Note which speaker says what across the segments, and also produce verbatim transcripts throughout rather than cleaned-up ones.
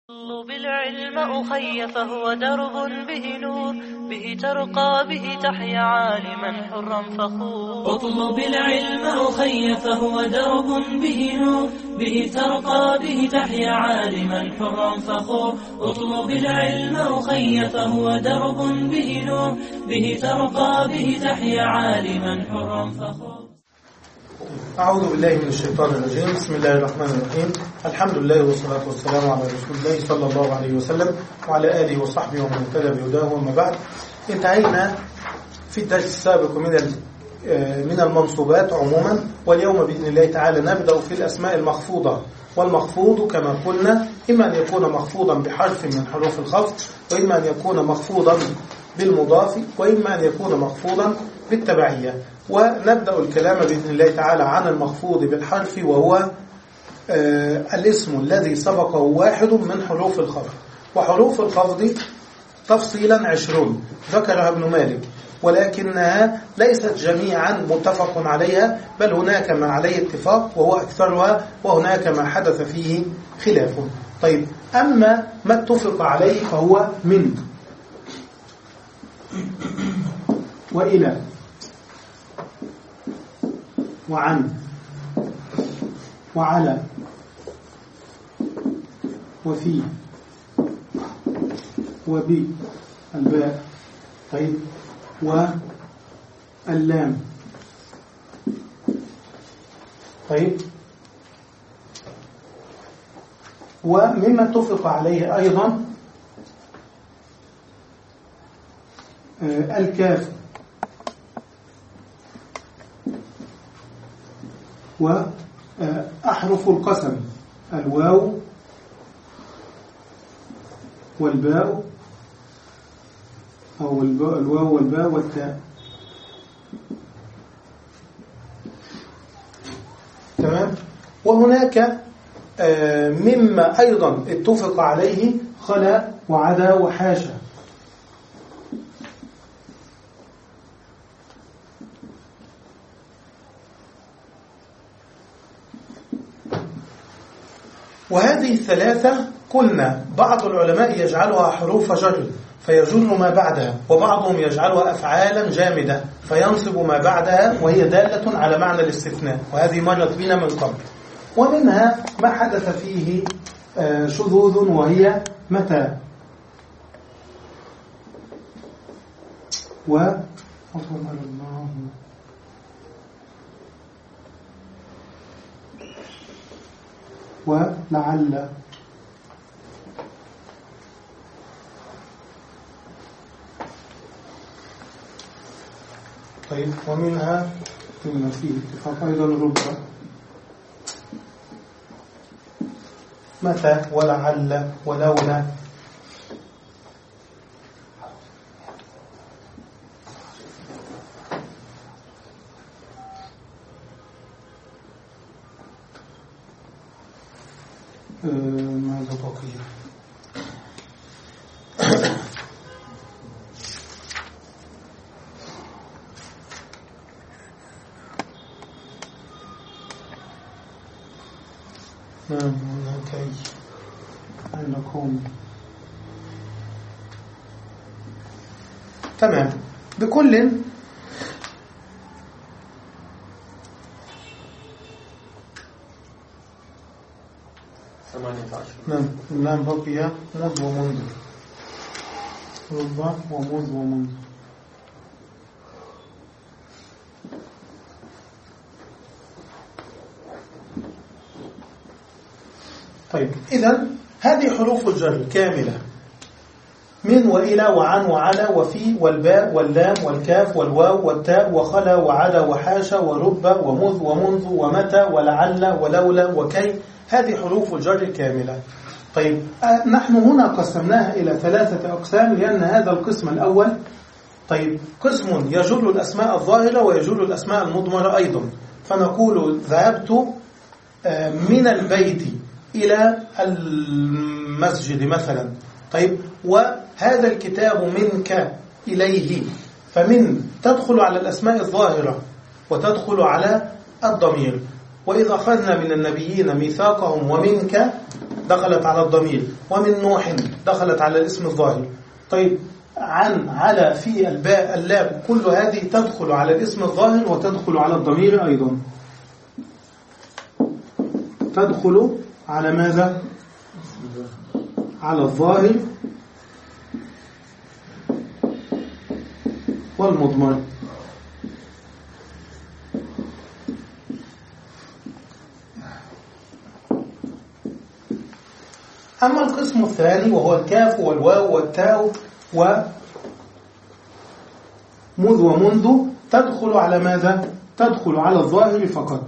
Speaker 1: اطلب العلم أخي فهو درب به نور، به ترقى به تحيا عالما حرا فخور.
Speaker 2: اطلب العلم أخي فهو درب به نور، به ترقى به تحيا عالما حرا فخور. اطلب العلم أخي فهو درب به نور، به ترقى به تحيا عالما حرا فخور.
Speaker 3: أعوذ بالله من الشيطان الرجيم. بسم الله الرحمن الرحيم. الحمد لله والصلاة والسلام على رسول الله صلى الله عليه وسلم وعلى آله وصحبه ومن اهتدى بهداه. وما بعد، انتهينا في الدرس السابق من من المنصوبات عموما، واليوم بإذن الله تعالى نبدأ في الأسماء المخفوضة. والمخفوض كما قلنا إما أن يكون مخفوضا بحرف من حروف الخفض، وإما أن يكون مخفوضا بالمضاف، وإما أن يكون مخفوضا بالتبعية. ونبدأ الكلام بإذن الله تعالى عن المخفوض بالحرف، وهو آه الاسم الذي سبقه واحد من حروف الخفض. وحروف الخفض تفصيلا عشرون ذكرها ابن مالك، ولكنها ليست جميعا متفق عليها، بل هناك ما عليه اتفاق وهو أكثرها، وهناك ما حدث فيه خلاف. طيب، أما ما اتفق عليه فهو من وإلى وعن وعلى وفي وبي الباء. طيب، واللام. طيب، ومما اتفق عليه أيضا الكاف وأحرف القسم، الواو والباء أو الواو والباء والتاء. تمام. وهناك مما أيضا اتفق عليه خلا وعدا وحاشا. وهذه الثلاثة قلنا بعض العلماء يجعلها حروف جر فيجر ما بعدها، وبعضهم يجعلها أفعالا جامدة فينصب ما بعدها، وهي دالة على معنى الاستثناء، وهذه مرت بنا من قبل. ومنها ما حدث فيه شذوذ، وهي متى و الله ولعل. طيب، ومنها مما فيه اتفاق أيضا رب، متى ولعل ولولا. ماذا بقي؟ نعم، هناك عندكم. تمام. بكل نعم نعم بقي مذ ومنذ، رب ومذ ومنذ. طيب، إذن هذه حروف الجر كاملة، من وإلى وعن وعلى وفي والباء واللام والكاف والواو والتاء وخلا وعدا وحاشا ورب ومذ ومنذ ومتى ولعل ولولا وكي. هذه حروف الجر كاملة. طيب، نحن هنا قسمناها إلى ثلاثة أقسام، لأن هذا القسم الأول طيب قسم يجر الأسماء الظاهرة ويجر الأسماء المضمرة أيضا. فنقول ذهبت من البيت إلى المسجد مثلا. طيب، وهذا الكتاب منك إليه، فمن تدخل على الأسماء الظاهرة وتدخل على الضمير. وإذا أخذنا من النبيين ميثاقهم ومنك دخلت على الضمير، ومن نوح دخلت على الاسم الظاهر. طيب عن، على، في، الباء، اللام، كل هذه تدخل على الاسم الظاهر وتدخل على الضمير أيضا. تدخل على ماذا؟ على الظاهر والمضمر. أما القسم الثاني وهو الكاف والواو والتاء ومذ ومنذ، تدخل على ماذا؟ تدخل على الظاهر فقط.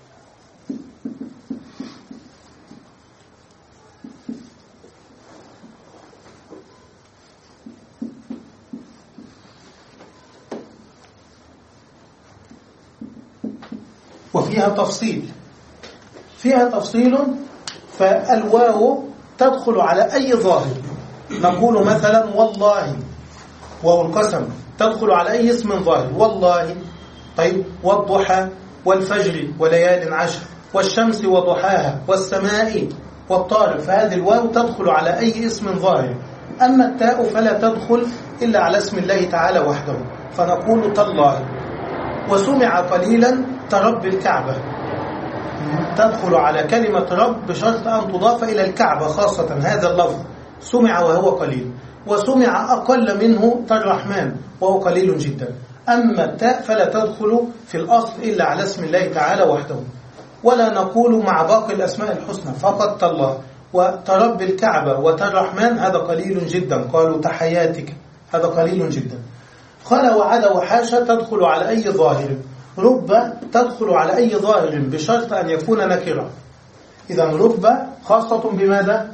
Speaker 3: وفيها تفصيل، فيها تفصيل. فالواو تدخل على أي ظاهر، نقول مثلا والله، واو القسم تدخل على أي اسم ظاهر، والله. طيب والضحى والفجر وليال عشر والشمس وضحاها والسماء والطارق، فهذه الواو تدخل على أي اسم ظاهر. أما التاء فلا تدخل إلا على اسم الله تعالى وحده، فنقول تالله. وسمع قليلا ترب الكعبة، تدخل على كلمة رب بشرط أن تضاف إلى الكعبة خاصة، هذا اللفظ سمع وهو قليل. وسمع أقل منه الرحمن وهو قليل جدا. أما التاء فلا تدخل في الأصل إلا على اسم الله تعالى وحده. ولا نقول مع باقي الأسماء الحسنى، فقط الله. وترب الكعبة وترحمن هذا قليل جدا، قالوا تحياتك هذا قليل جدا. قال وعلى وحاشا تدخل على أي ظاهر، رب تدخل على أي ظاهر بشرط أن يكون نكرة. إذا رب خاصة بماذا؟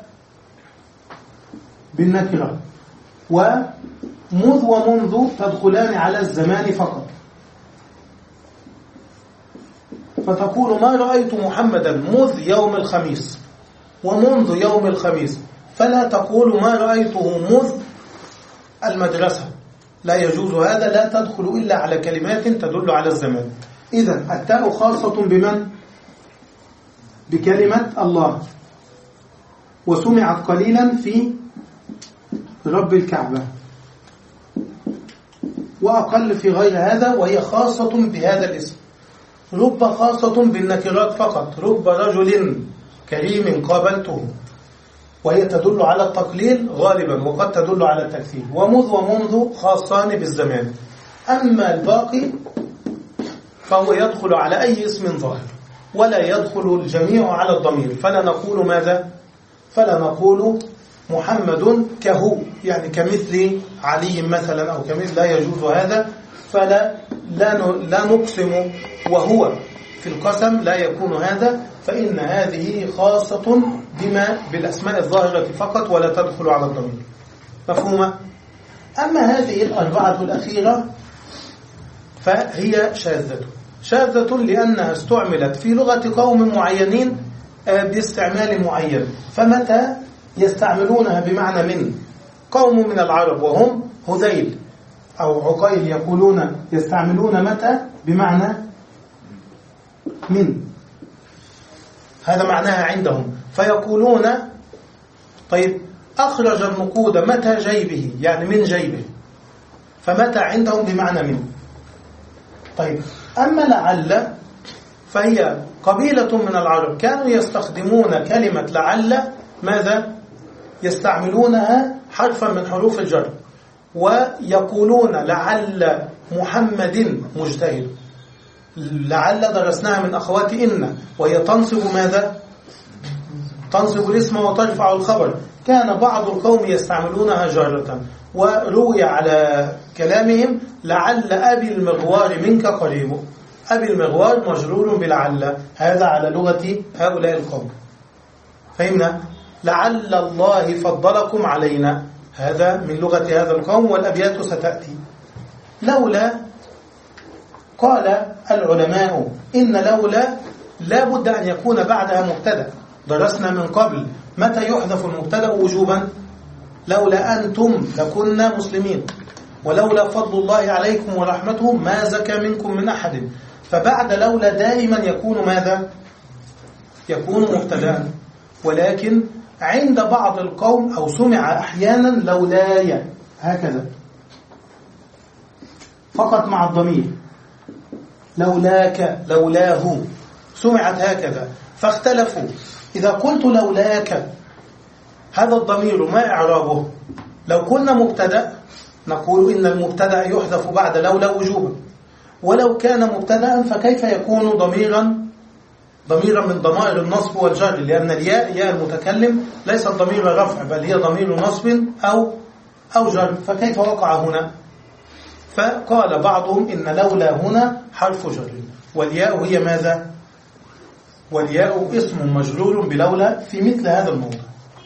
Speaker 3: بالنكرة. ومذ ومنذ تدخلان على الزمان فقط، فتقول ما رأيت محمدا مذ يوم الخميس ومنذ يوم الخميس، فلا تقول ما رأيته مذ المدرسة، لا يجوز هذا، لا تدخل إلا على كلمات تدل على الزمان. إذن التاء خاصة بمن؟ بكلمة الله. وسمعت قليلا في رب الكعبة، وأقل في غير هذا، وهي خاصة بهذا الاسم. رب خاصة بالنكرات فقط، رب رجل كريم قابلته، وهي تدل على التقليل غالبا وقد تدل على التكثير. ومذ ومنذ خاصان بالزمان. أما الباقي فهو يدخل على أي اسم ظاهر، ولا يدخل الجميع على الضمير. فلا نقول ماذا؟ فلا نقول محمد كهو، يعني كمثل علي مثلا، أو كمثل، لا يجوز هذا. فلا لا لا نقسم وهو في القسم، لا يكون هذا، فإن هذه خاصة بما بالأسماء الظاهرة فقط، ولا تدخل على الضمير. مفهومة؟ أما هذه الأربعة الأخيرة فهي شاذة، شاذة لأنها استعملت في لغة قوم معينين باستعمال معين. فمتى يستعملونها بمعنى من؟ قوم من العرب وهم هذيل أو عقيل يقولون يستعملون متى بمعنى من، هذا معناها عندهم. فيقولون طيب أخرج النقود متى جيبه، يعني من جيبه، فمتى عندهم بمعنى من. طيب أما لعل فهي قبيلة من العرب كانوا يستخدمون كلمة لعل، ماذا؟ يستعملونها حرفا من حروف الجر، ويقولون لعل محمد مجتهد. لعل درسناها من أخوات إن، وهي تنصب ماذا؟ تنصب الاسم وترفع الخبر. كان بعض القوم يستعملونها جارة، وروي على كلامهم لعل أبي المغوار منك قريب. أبي المغوار مجرور بلعل، هذا على لغة هؤلاء القوم. فهمنا؟ لعل الله فضلكم علينا، هذا من لغة هذا القوم، والأبيات ستأتي. لولا، قال العلماء إن لولا لا بد أن يكون بعدها مبتدأ. درسنا من قبل متى يحذف المبتدأ وجوبا؟ لولا أنتم لكنا مسلمين، ولولا فضل الله عليكم ورحمته ما زكى منكم من أحد. فبعد لولا دائما يكون ماذا؟ يكون مبتدأ. ولكن عند بعض القوم أو سمع أحيانا لولاي هكذا فقط مع الضمير، لولاك لولاه سمعت هكذا فاختلفوا. إذا قلت لولاك هذا الضمير ما إعرابه؟ لو كنا مبتدأ نقول إن المبتدأ يحذف بعد لولا وجوبا، ولو كان مبتدأ فكيف يكون ضميرا ضميرا من ضمائر النصب والجر، لأن الياء ياء المتكلم ليست ضمير رفع بل هي ضمير نصب أو أو جر، فكيف وقع هنا؟ فقال بعضهم إن لولا هنا حرف جر، والياء هي ماذا؟ والياء اسم مجرور بلولا في مثل هذا الموضع.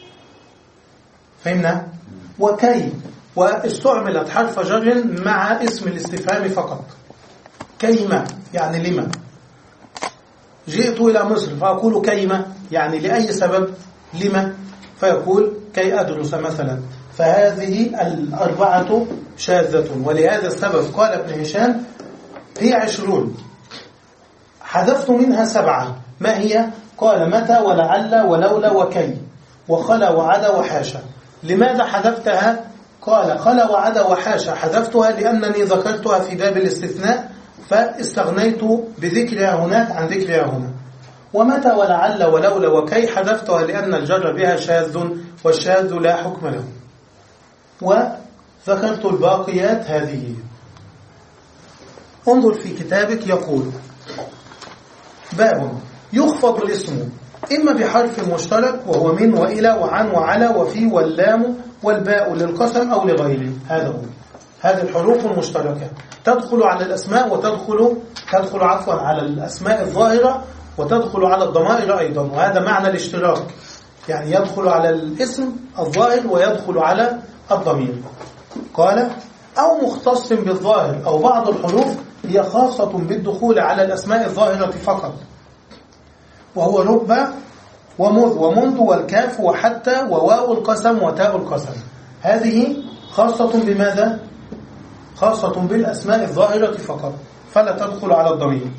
Speaker 3: فهمنا؟ وكي واستعملت حرف جر مع اسم الاستفهام فقط. كيما يعني لما. جئت إلى مصر فأقول كيما يعني لأي سبب؟ لما؟ فيقول كي أدرس مثلا. فهذه الأربعة شاذة، ولهذا السبب قال ابن هشام هي عشرون حذفت منها سبعة. ما هي؟ قال متى ولعل ولولا وكي وخلا وعدا وحاشا. لماذا حذفتها؟ قال خلا وعدا وحاشا حذفتها لأنني ذكرتها في باب الاستثناء فاستغنيت بذكرها هناك عن ذكرها هنا. ومتى ولعل ولولا وكي حذفتها لأن الجر بها شاذ، والشاذ لا حكم له. وذكرت الباقيات هذه. انظر في كتابك يقول باب يخفض الاسم إما بحرف مشترك وهو من وإلى وعن وعلى وفي واللام والباء للقسم أو لغيره. هذا هو هذه الحروف المشتركة تدخل على الأسماء وتدخل تدخل عفوا على الأسماء الظاهرة وتدخل على الضمائر أيضا، وهذا معنى الاشتراك، يعني يدخل على الاسم الظاهر ويدخل على الضمير. قال أو مختص بالظاهر، أو بعض الحروف هي خاصة بالدخول على الأسماء الظاهرة فقط، وهو رب ومذ ومنذ والكاف وحتى وواو القسم وتاء القسم. هذه خاصة بماذا؟ خاصة بالأسماء الظاهرة فقط، فلا تدخل على الضمير.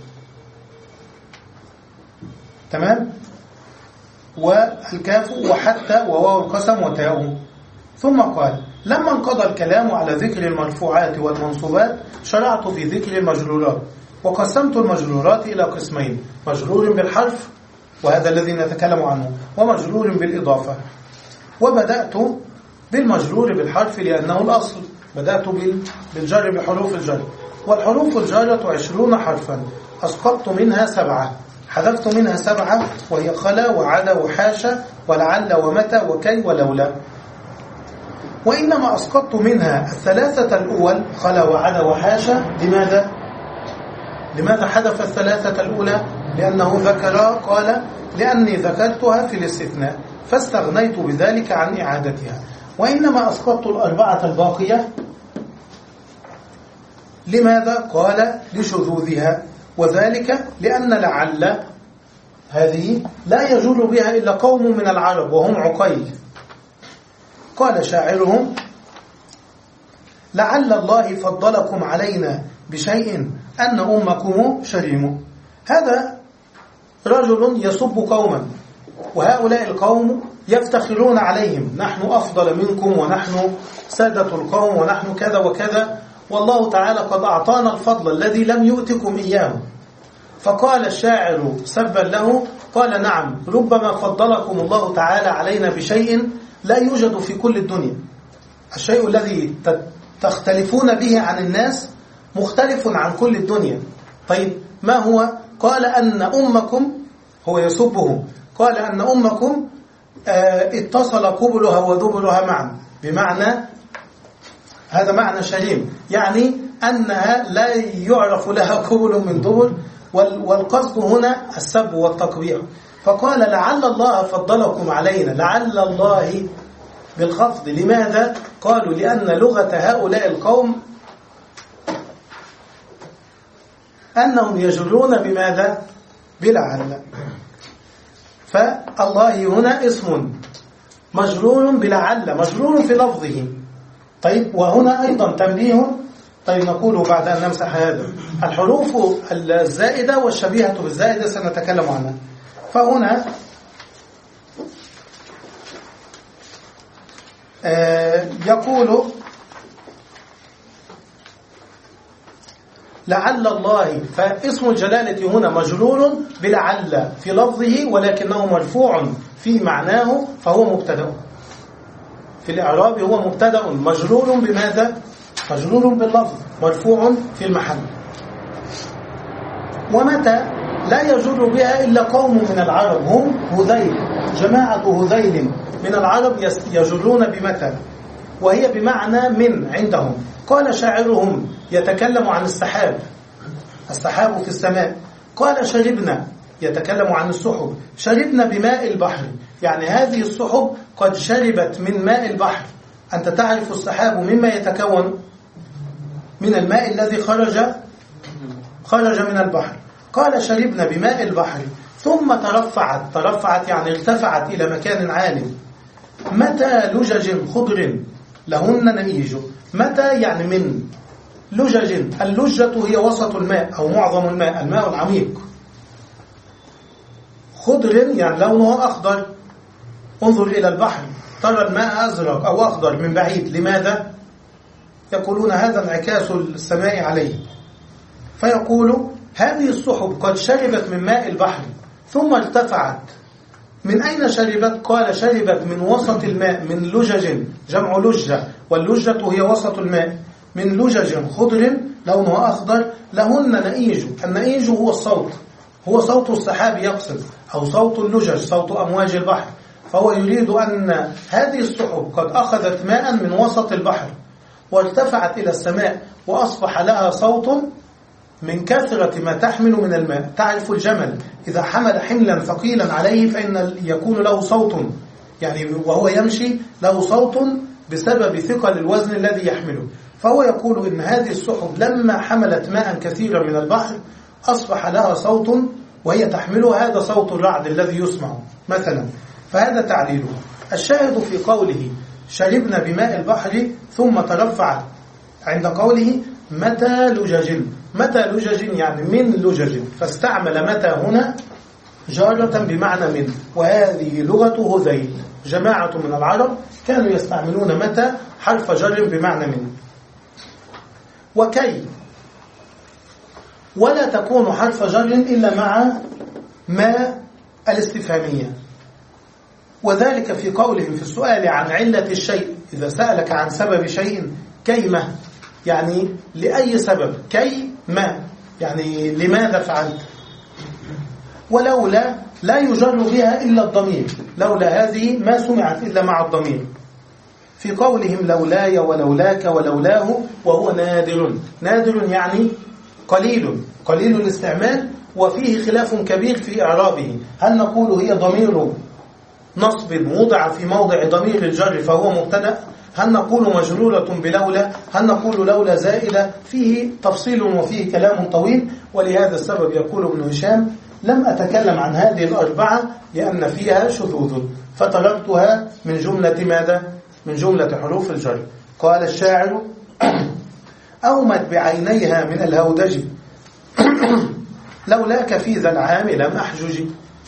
Speaker 3: تمام؟ والكاف وحتى وواو القسم وتاء. ثم قال لما انقضى الكلام على ذكر المرفوعات والمنصوبات شرعت في ذكر المجرورات، وقسمت المجرورات إلى قسمين: مجرور بالحرف وهذا الذي نتكلم عنه، ومجرور بالإضافة. وبدأت بالمجرور بالحرف لأنه الأصل، بدأت بالجر بحروف الجر، والحروف الجارة عشرون حرفا أسقطت منها سبعة، حذفت منها سبعة وهي خلا وعدا وحاشا ولعل ومتى وكي ولولا. وإنما أسقطت منها الثلاثة الأول خلا وعدا وحاشا. لماذا؟ لماذا حذف الثلاثة الأولى؟ لأنه ذكر قال لأني ذكرتها في الاستثناء فاستغنيت بذلك عن إعادتها. وإنما أسقطت الأربعة الباقية. لماذا؟ قال لشذوذها، وذلك لأن لعل هذه لا يجر بها إلا قوم من العرب وهم عقيل. قال شاعرهم لعل الله فضلكم علينا بشيء أن أمكم شريم. هذا رجل يسب قوما، وهؤلاء القوم يفتخرون عليهم: نحن أفضل منكم، ونحن سادة القوم، ونحن كذا وكذا، والله تعالى قد أعطانا الفضل الذي لم يؤتكم إياه. فقال الشاعر سبا له، قال نعم، ربما فضلكم الله تعالى علينا بشيء لا يوجد في كل الدنيا. الشيء الذي تختلفون به عن الناس مختلف عن كل الدنيا. طيب ما هو؟ قال أن أمكم، هو يسبهم، قال أن أمكم اتصل قبلها ودبرها معا، بمعنى هذا معنى شريم، يعني أنها لا يعرف لها قبل من دبر، والقصد هنا السب والتقبيح. فقال لعل الله فضلكم علينا، لعل الله بالخفض. لماذا؟ قالوا لأن لغة هؤلاء القوم أنهم يجرون بماذا؟ بلعل. فالله هنا اسم مجرور بلعل، مجرور في لفظه. طيب وهنا أيضا تنبيه، طيب نقول بعد أن نمسح هذا الحروف الزائدة والشبيهة بالزائدة سنتكلم عنها. فهنا آه يقول لعل الله، فاسم الجلالة هنا مجرور بلعل في لفظه ولكنه مرفوع في معناه، فهو مبتدأ في الإعراب، هو مبتدأ مجرور بماذا؟ مجرور باللفظ مرفوع في المحل. ومتى لا يجر بها إلا قوم من العرب هم هذيل، جماعة هذيل من العرب يجرون بمتى، وهي بمعنى من عندهم. قال شاعرهم يتكلم عن السحاب، السحاب في السماء. قال شربنا، يتكلم عن السحب، شربنا بماء البحر، يعني هذه السحب قد شربت من ماء البحر. أنت تعرف السحاب مما يتكون؟ من الماء الذي خرج خرج من البحر. قال شربنا بماء البحر ثم ترفعت، ترفعت يعني ارتفعت إلى مكان عالي. متى لجج خضر لهن نميج، متى يعني من لجج، اللجة هي وسط الماء أو معظم الماء، الماء العميق. خضر يعني لونه أخضر، انظر إلى البحر ترى الماء أزرق أو أخضر من بعيد. لماذا؟ يقولون هذا انعكاس السماء عليه. فيقول هذه السحب قد شربت من ماء البحر ثم ارتفعت. من أين شربت؟ قال شربت من وسط الماء، من لجج، جمع لجة، واللجة هي وسط الماء. من لجج خضر لونه أخضر لهن نئيج، النئيج هو الصوت، هو صوت السحاب يقصد، أو صوت اللجج، صوت أمواج البحر. فهو يريد أن هذه السحب قد أخذت ماء من وسط البحر وارتفعت إلى السماء وأصبح لها صوت من كثرة ما تحمل من الماء. تعرف الجمل إذا حمل حملا ثقيلا عليه فإن يكون له صوت، يعني وهو يمشي له صوت بسبب ثقل الوزن الذي يحمله. فهو يقول إن هذه السحب لما حملت ماء كثيرا من البحر أصبح لها صوت وهي تحمله، هذا صوت الرعد الذي يسمع مثلا. فهذا تعليله. الشاهد في قوله شربنا بماء البحر ثم ترفعت، عند قوله متى لجج، متى لجج يعني من لجج، فاستعمل متى هنا جارة بمعنى من، وهذه لغة هذيل، جماعة من العرب كانوا يستعملون متى حرف جر بمعنى من. وكي، ولا تكون حرف جر إلا مع ما الاستفهامية، وذلك في قولهم في السؤال عن علة الشيء، إذا سألك عن سبب شيء كيما، يعني لأي سبب، كي ما يعني لماذا فعلت. ولولا لا يجر بها إلا الضمير، لولا هذه ما سمعت إلا مع الضمير. في قولهم لولاي ولولاك ولولاه، وهو نادر، نادر يعني قليل، قليل الاستعمال، وفيه خلاف كبير في إعرابه. هل نقول هي ضمير نصب وضع في موضع ضمير الجر فهو مبتدأ؟ هل نقول مجرورة بلولا؟ هل نقول لولا زائدة؟ فيه تفصيل وفيه كلام طويل. ولهذا السبب يقول ابن هشام لم أتكلم عن هذه الأربعة لأن فيها شذوذ، فتركتها من جملة ماذا؟ من جملة حروف الجر. قال الشاعر أومت بعينيها من الهودج لولاك في ذا العام لم أحجج.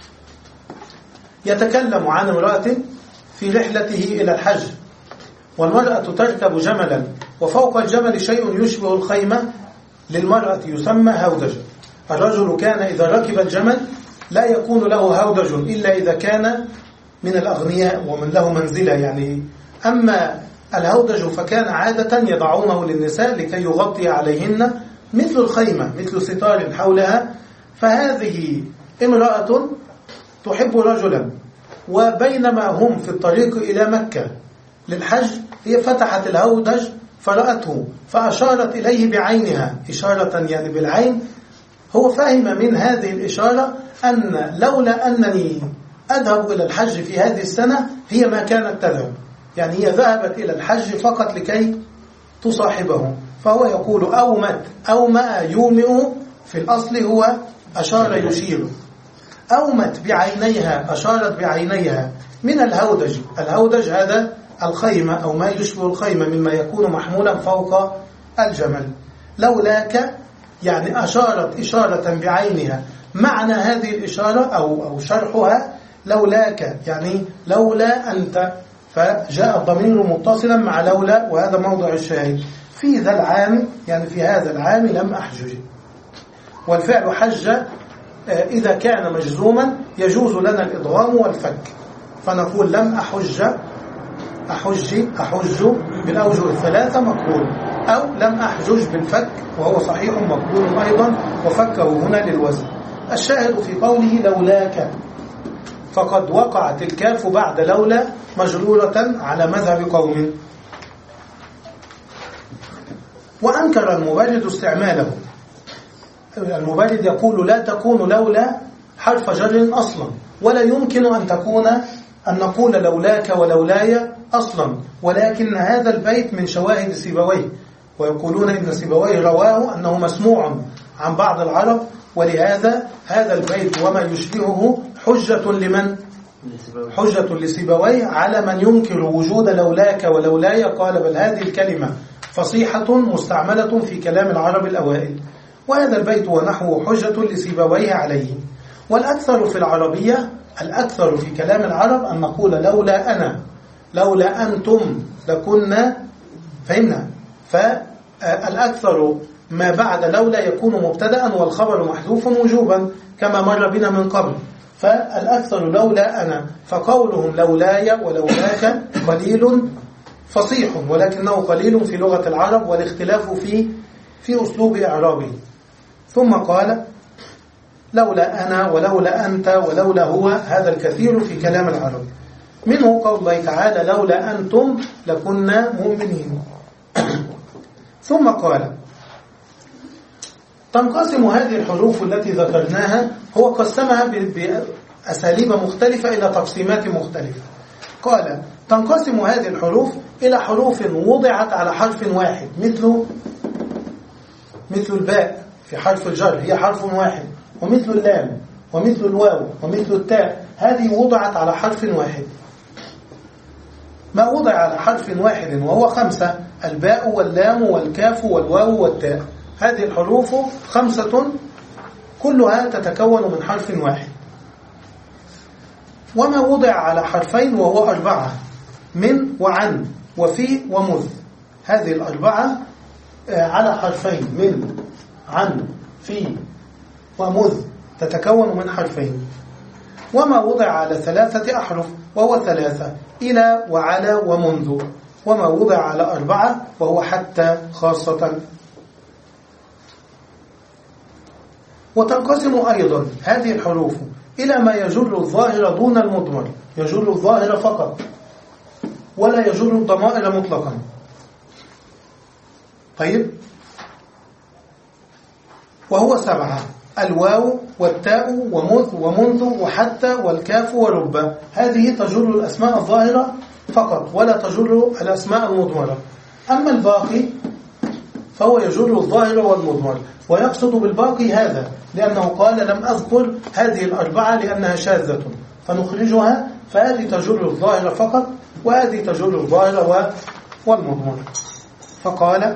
Speaker 3: يتكلم عن امرأة في رحلته إلى الحج، والمرأة تركب جملا وفوق الجمل شيء يشبه الخيمة، للمرأة يسمى هودج. الرجل كان إذا ركب الجمل لا يكون له هودج إلا إذا كان من الأغنياء ومن له منزلة يعني. أما الهودج فكان عادة يضعونه للنساء لكي يغطي عليهن مثل الخيمة، مثل ستار حولها. فهذه امرأة تحب رجلا، وبينما هم في الطريق إلى مكة للحج هي فتحت الهودج فرأته فأشارت إليه بعينها، إشارة يعني بالعين. هو فهم من هذه الإشارة أن لولا أنني أذهب إلى الحج في هذه السنة هي ما كانت تذهب، يعني هي ذهبت إلى الحج فقط لكي تصاحبه. فهو يقول أومت، أومأ يومئ في الأصل هو أشار يشير. أومت بعينيها، أشارت بعينيها من الهودج. الهودج هذا الخيمة أو ما يشبه الخيمة مما يكون محمولا فوق الجمل. لولاك يعني أشارت إشارة بعينها. معنى هذه الإشارة أو أو شرحها لولاك يعني لولا أنت، فجاء الضمير متصلا مع لولا، وهذا موضع الشاهد. في ذا العام يعني في هذا العام لم أحجج. والفعل حج إذا كان مجزوما يجوز لنا الإضغام والفك، فنقول لم أحج أحج أحج بالأوجه الثلاثة مقبول، أو لم أحجج بالفك وهو صحيح مقبول أيضا، وفكه هنا للوزن. الشاهد في قوله لولاك، فقد وقعت الكاف بعد لولا مجرورة على مذهب قوم. وأنكر المبرد استعماله. المبرد يقول لا تكون لولا حرف جر أصلا، ولا يمكن أن تكون أن نقول لولاك ولولاي أصلا، ولكن هذا البيت من شواهد سيبويه، ويقولون إن سيبويه رواه أنه مسموع عن بعض العرب، ولهذا هذا البيت وما يشبهه حجة لمن؟ حجة لسيبويه على من ينكر وجود لولاك ولولاي. قال بل هذه الكلمة فصيحة مستعملة في كلام العرب الأوائل، وهذا البيت ونحوه حجة لسيبويه عليه. والأكثر في العربية، الأكثر في كلام العرب أن نقول لولا أنا، لولا أنتم لكنا، فهمنا؟ فالأكثر ما بعد لولا يكون مبتدأ والخبر محذوف وجوبا كما مر بنا من قبل. فالأكثر لولا أنا، فقولهم لولاي ولولاك قليل فصيح، ولكنه قليل في لغة العرب، والاختلاف في في أسلوب إعرابه. ثم قال لولا أنا ولولا أنت ولولا هو، هذا الكثير في كلام العرب. منه قول الله تعالى لولا أنتم لكنا مؤمنين. ثم قال تنقسم هذه الحروف التي ذكرناها، هو قسمها بأساليب مختلفة إلى تقسيمات مختلفة. قال تنقسم هذه الحروف إلى حروف وضعت على حرف واحد، مثل مثل الباء في حرف الجر هي حرف واحد، ومثل اللام ومثل الواو ومثل التاء، هذه وضعت على حرف واحد. ما وضع على حرف واحد وهو خمسة: الباء واللام والكاف والواو والتاء. هذه الحروف خمسة كلها تتكون من حرف واحد. وما وضع على حرفين وهو أربعة: من وعن وفي ومذ. هذه الأربعة على حرفين: من عن في ومذ، تتكون من حرفين. وما وضع على ثلاثة أحرف وهو ثلاثة: إلى وعلى ومنذ. وما وضع على أربعة وهو حتى خاصة. وتنقسم أيضا هذه الحروف إلى ما يجر الظاهر دون المضمر، يجر الظاهر فقط ولا يجر الضمائر مطلقا. طيب، وهو سبعة: الواو والتاء ومذ ومنذ وحتى والكاف ورب. هذه تجر الأسماء الظاهرة فقط ولا تجر الأسماء المضمرة. أما الباقي فهو يجر الظاهر والمضمر، ويقصد بالباقي هذا لأنه قال لم أذكر هذه الأربعة لأنها شاذة فنخرجها، فهذه تجر الظاهر فقط وهذه تجر الظاهر والمضمر. فقال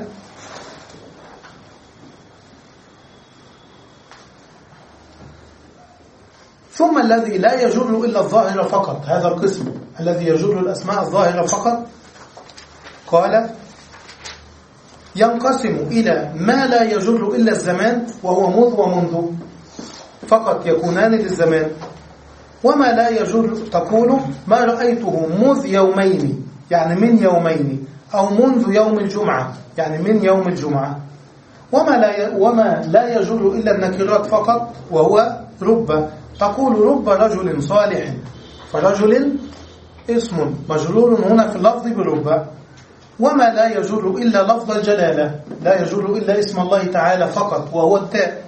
Speaker 3: ثم الذي لا يجر إلا الظاهر فقط، هذا القسم الذي يجر الأسماء الظاهرة فقط، قال ينقسم إلى ما لا يجر إلا الزمان وهو مذ ومنذ فقط، يكونان للزمان. وما لا يجر تقول ما رأيته مذ يومين يعني من يومين، أو منذ يوم الجمعة يعني من يوم الجمعة. وما لا وما لا يجر إلا النكرات فقط وهو رب، تقول رب رجل صالح، فرجل اسم مجرور هنا في اللفظ برب. وما لا يجر إلا لفظ الجلالة، لا يجر إلا اسم الله تعالى فقط وهو التاء.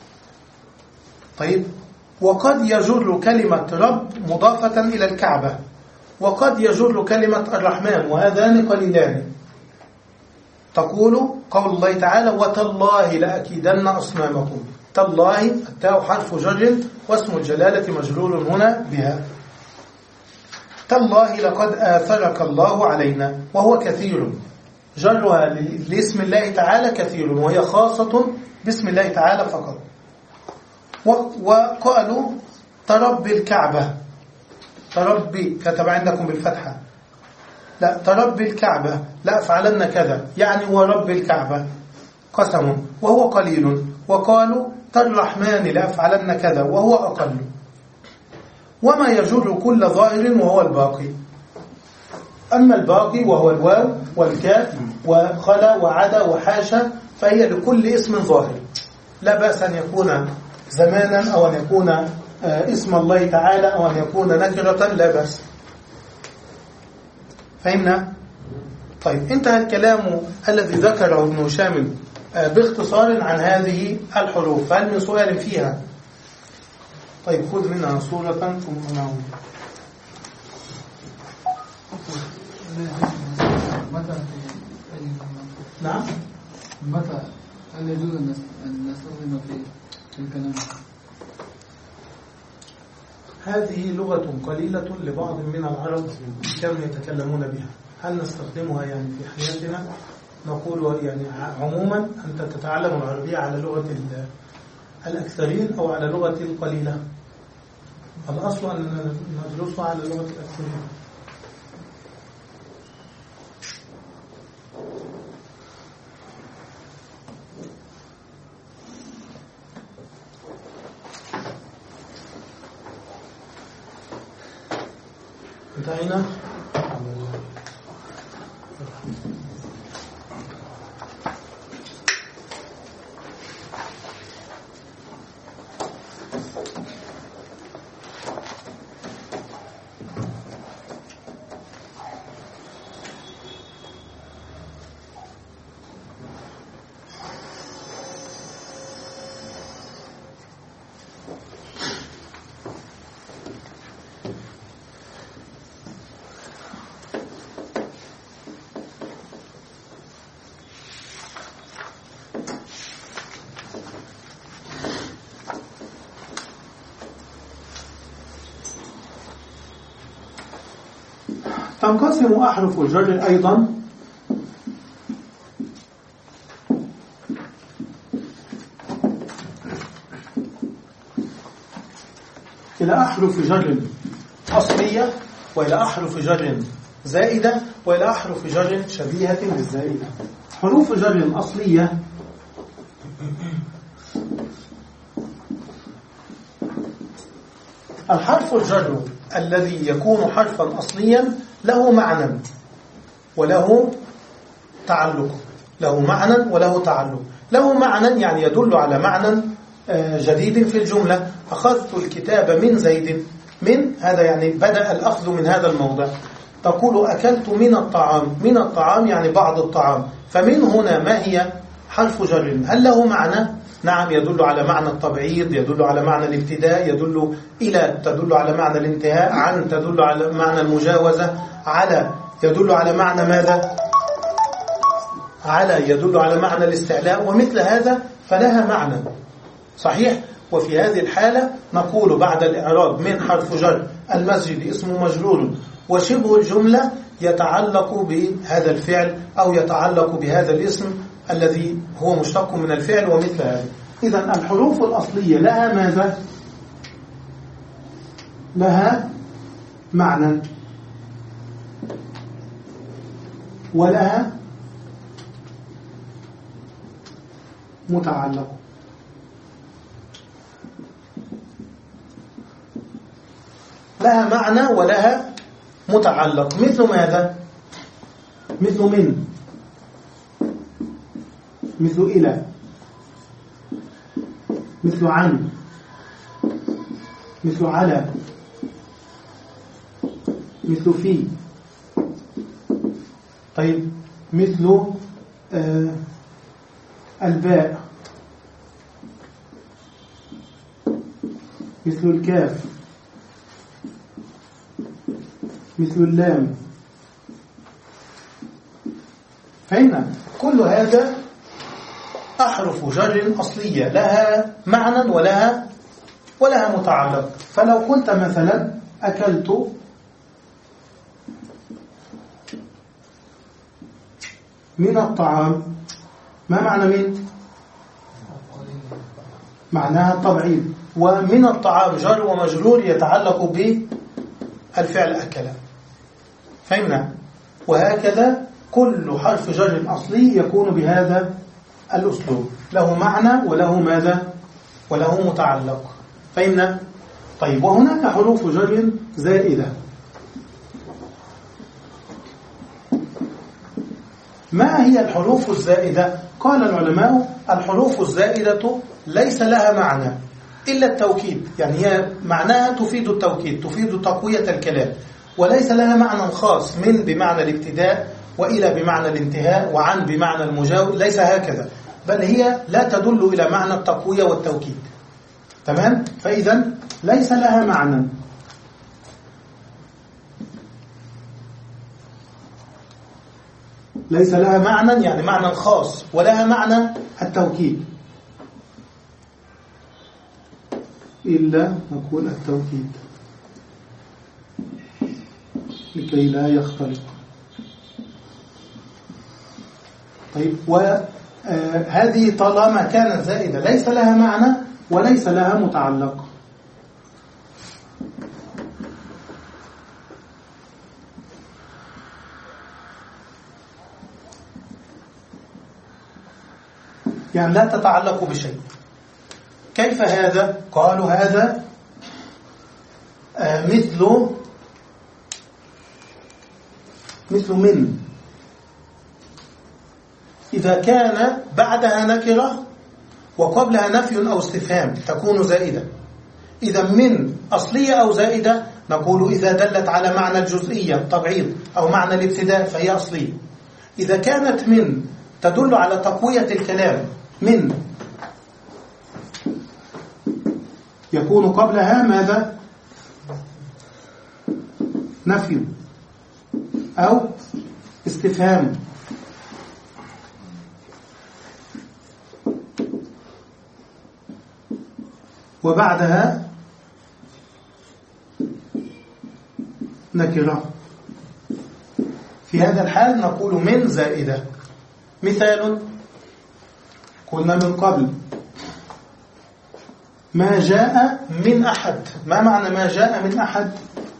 Speaker 3: طيب، وقد يجر كلمة رب مضافة إلى الكعبة، وقد يجر كلمة الرحمن، وهذان قليلان. تقول قول الله تعالى وتالله لأكيدن أصنامكم. تالله التاء حرف جر واسم الجلالة مجرور هنا بها. تالله لقد آثرك الله علينا، وهو كثير، جرها لاسم الله تعالى كثير، وهي خاصة باسم الله تعالى فقط. وقالوا تربي الكعبة، تربي كتب عندكم بالفتحة، لا تربي الكعبة لا أفعلن كذا، يعني ورب الكعبة قسم وهو قليل، وقالوا تالرحمن لا أفعلن كذا وهو أقل. وما يجر كل ظاهر وهو الباقي. أما الباقي وهو الواو والكاف وخلا وعدا وحاشا فهي لكل اسم ظاهر، لا بأس أن يكون زمانا أو أن يكون اسم الله تعالى أو أن يكون نكرة، لا بأس. فهمنا؟ طيب انتهى الكلام الذي ذكره ابن هشام باختصار عن هذه الحروف. هل من سؤال فيها؟ طيب خذ منها صورة ثم نعود.
Speaker 4: متى
Speaker 3: نعم
Speaker 4: متى هل يجوز أن نستخدم في الكلام؟
Speaker 3: هذه لغة قليلة لبعض من العرب كانوا يتكلمون بها. هل نستخدمها يعني في حياتنا؟ نقول يعني عموما أنت تتعلم العربية على لغة الأكثرين أو على لغة القليلة. الأصل أن ندرسها على لغة الأكثرين. انتهينا. تنقسم أحرف الجر أيضا إلى أحرف جر أصلية، وإلى أحرف جر زائدة، وإلى أحرف جر شبيهة بالزائدة. حروف جر أصلية الحرف الجر الذي يكون حرفا أصليا له معنى وله تعلق. له معنى وله تعلق. له معنى يعني يدل على معنى جديد في الجملة. أخذت الكتاب من زيد. من هذا يعني بدأ الأخذ من هذا الموضع. تقول أكلت من الطعام. من الطعام يعني بعض الطعام. فمن هنا ما هي؟ حرف جر. هل له معنى؟ نعم، يدل على معنى التبعيض، يدل على معنى الابتداء، يدل إلى تدل على معنى الانتهاء، عن تدل على معنى المجاوزة، على يدل على معنى ماذا؟ على يدل على معنى الاستعلاء، ومثل هذا فلها معنى صحيح. وفي هذه الحالة نقول بعد الإعراب من حرف جر المسجد اسم مجرور وشبه الجملة يتعلق بهذا الفعل أو يتعلق بهذا الاسم الذي هو مشتق من الفعل ومثل هذا. إذن الحروف الأصلية لها ماذا؟ لها معنى ولها متعلق. لها معنى ولها متعلق. مثل ماذا؟ مثل من، مثل إلى، مثل عن، مثل على، مثل في. طيب مثل آه الباء، مثل الكاف، مثل اللام. فهمنا؟ كل هذا أحرف جر أصلية لها معنى ولها ولها متعلق. فلو قلت مثلا أكلت من الطعام، ما معنى من؟ معناها التبعيض. ومن الطعام جر ومجرور يتعلق بالفعل أكل. فهمنا؟ وهكذا كل حرف جر أصلي يكون بهذا الأسلوب، له معنى وله ماذا؟ وله متعلق. فهمنا؟ طيب، وهناك حروف جر زائدة. ما هي الحروف الزائدة؟ قال العلماء: الحروف الزائدة ليس لها معنى إلا التوكيد، يعني هي معناها تفيد التوكيد، تفيد تقوية الكلام، وليس لها معنى خاص، من بمعنى الابتداء، وإلى بمعنى الانتهاء، وعن بمعنى المجاور، ليس هكذا، بل هي لا تدل إلى معنى التقوية والتوكيد. تمام؟ فإذا ليس لها معنى. ليس لها معنى يعني معنى خاص، ولها معنى التوكيد، إلا نقول التوكيد لكي لا يختلط. طيب، وهذه طالما كانت زائدة ليس لها معنى وليس لها متعلق. يعني لا تتعلق بشيء. كيف هذا؟ قالوا هذا مثل مثل من، إذا كان بعدها نكرة وقبلها نفي أو استفهام تكون زائدة. إذا من أصلية أو زائدة؟ نقول إذا دلت على معنى الجزئية التبعيض أو معنى الابتداء فهي أصلية. إذا كانت من تدل على تقوية الكلام، من يكون قبلها ماذا؟ نفي أو استفهام. وبعدها نكرة. في هذا الحال نقول من زائدة. مثال قلنا من قبل: ما جاء من أحد. ما معنى ما جاء من أحد؟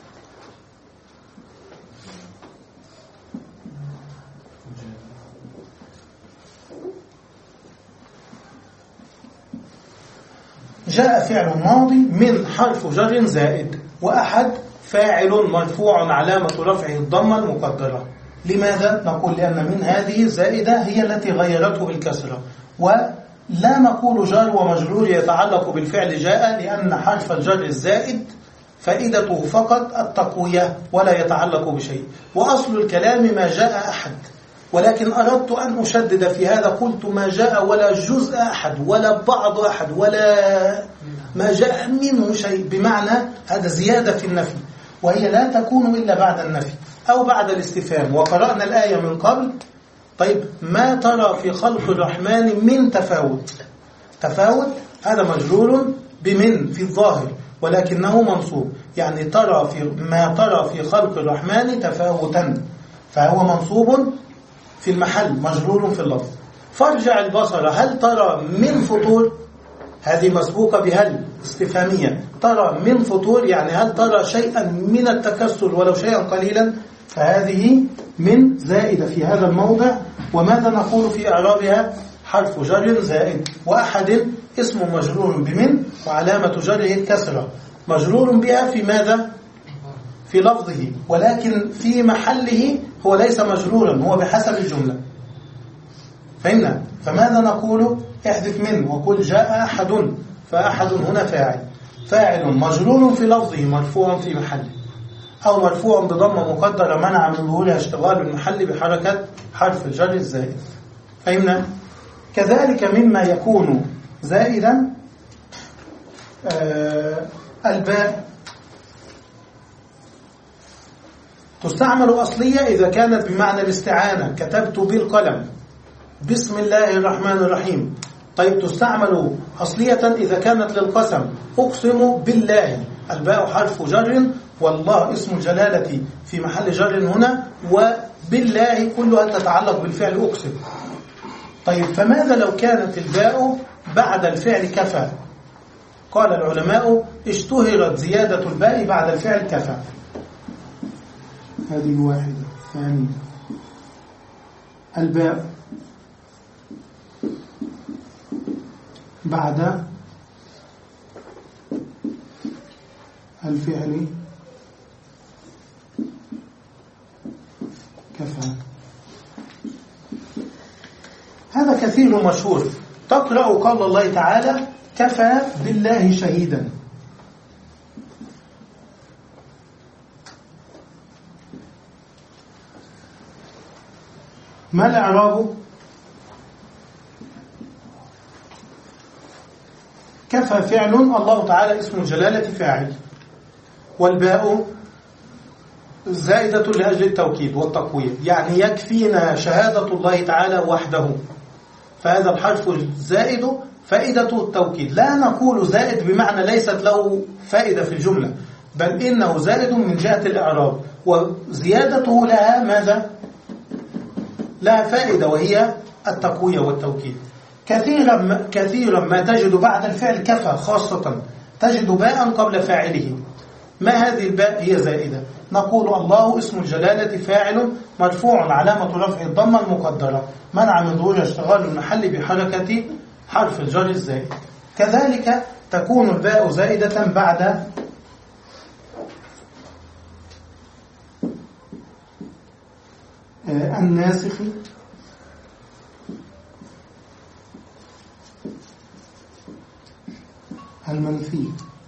Speaker 3: جاء فعل ماضي من حرف جر زائد، وأحد فاعل مرفوع علامة رفعه الضمة المقدرة. لماذا؟ نقول لأن من هذه الزائدة هي التي غيرته بالكسرة، ولا نقول جار ومجرور يتعلق بالفعل جاء، لأن حرف الجر الزائد فائدته فقط التقوية ولا يتعلق بشيء. وأصل الكلام ما جاء أحد، ولكن أردت أن أشدد في هذا، قلت ما جاء ولا جزء أحد ولا بعض أحد ولا ما جاء منه شيء، بمعنى هذا زيادة في النفي، وهي لا تكون إلا بعد النفي أو بعد الاستفهام. وقرأنا الآية من قبل: طيب، ما ترى في خلق الرحمن من تفاوت. تفاوت هذا مجرور بمن في الظاهر، ولكنه منصوب، يعني ترى في ما ترى في خلق الرحمن تفاوتا، فهو منصوب في المحل مجرور في اللفظ. فارجع البصر هل ترى من فطور، هذه مسبوقة بهل استفهامية، ترى من فطور يعني هل ترى شيئا من التكسر ولو شيئا قليلا، فهذه من زائدة في هذا الموضع. وماذا نقول في إعرابها؟ حرف جر زائد، وأحد اسم مجرور بمن وعلامة جره الكسرة، مجرور بها في ماذا؟ في لفظه، ولكن في محله هو ليس مجرورا، هو بحسب الجملة. فهمنا؟ فماذا نقول؟ احذف من وقل جاء أحد، فأحد هنا فاعل، فاعل مجرور في لفظه مرفوع في محله، أو مرفوع بضمة مقدرة منع من ظهورها اشتغال المحل بحركة حرف الجر الزائد. فهمنا؟ كذلك مما يكون زائدا آه الباء تستعمل أصلية إذا كانت بمعنى الاستعانة، كتبت بالقلم بسم الله الرحمن الرحيم. طيب، تستعمل أصلية إذا كانت للقسم، أقسم بالله، الباء حرف جر والله اسم الجلالة في محل جر هنا، وبالله كلها تتعلق بالفعل أقسم. طيب، فماذا لو كانت الباء بعد الفعل كفى؟ قال العلماء: اشتهرت زيادة الباء بعد الفعل كفى. هذه واحدة. ثانية الباء بعد الفعل كفى. هذا كثير مشهور. تقرأ قول الله تعالى كفى بالله شهيدا. ما الإعراب؟ كفى فعل، الله تعالى اسم الجلالة فاعل، والباء زائدة لأجل التوكيد والتقوية، يعني يكفينا شهادة الله تعالى وحده. فهذا الحرف الزائد فائدته التوكيد. لا نقول زائد بمعنى ليست له فائدة في الجملة، بل إنه زائد من جهة الإعراب، وزيادته لها ماذا؟ لها فائدة، وهي التقوية والتوكيد. كثيرا كثيرا ما تجد بعد الفعل كفى، خاصة تجد باء قبل فاعله. ما هذه الباء؟ هي زائدة. نقول الله اسم الجلالة فاعل مرفوع علامة رفع الضمة المقدرة منع من ظهور اشتغال المحل بحركة حرف الجر الزائد. كذلك تكون الباء زائدة بعد الناسخ المنفي.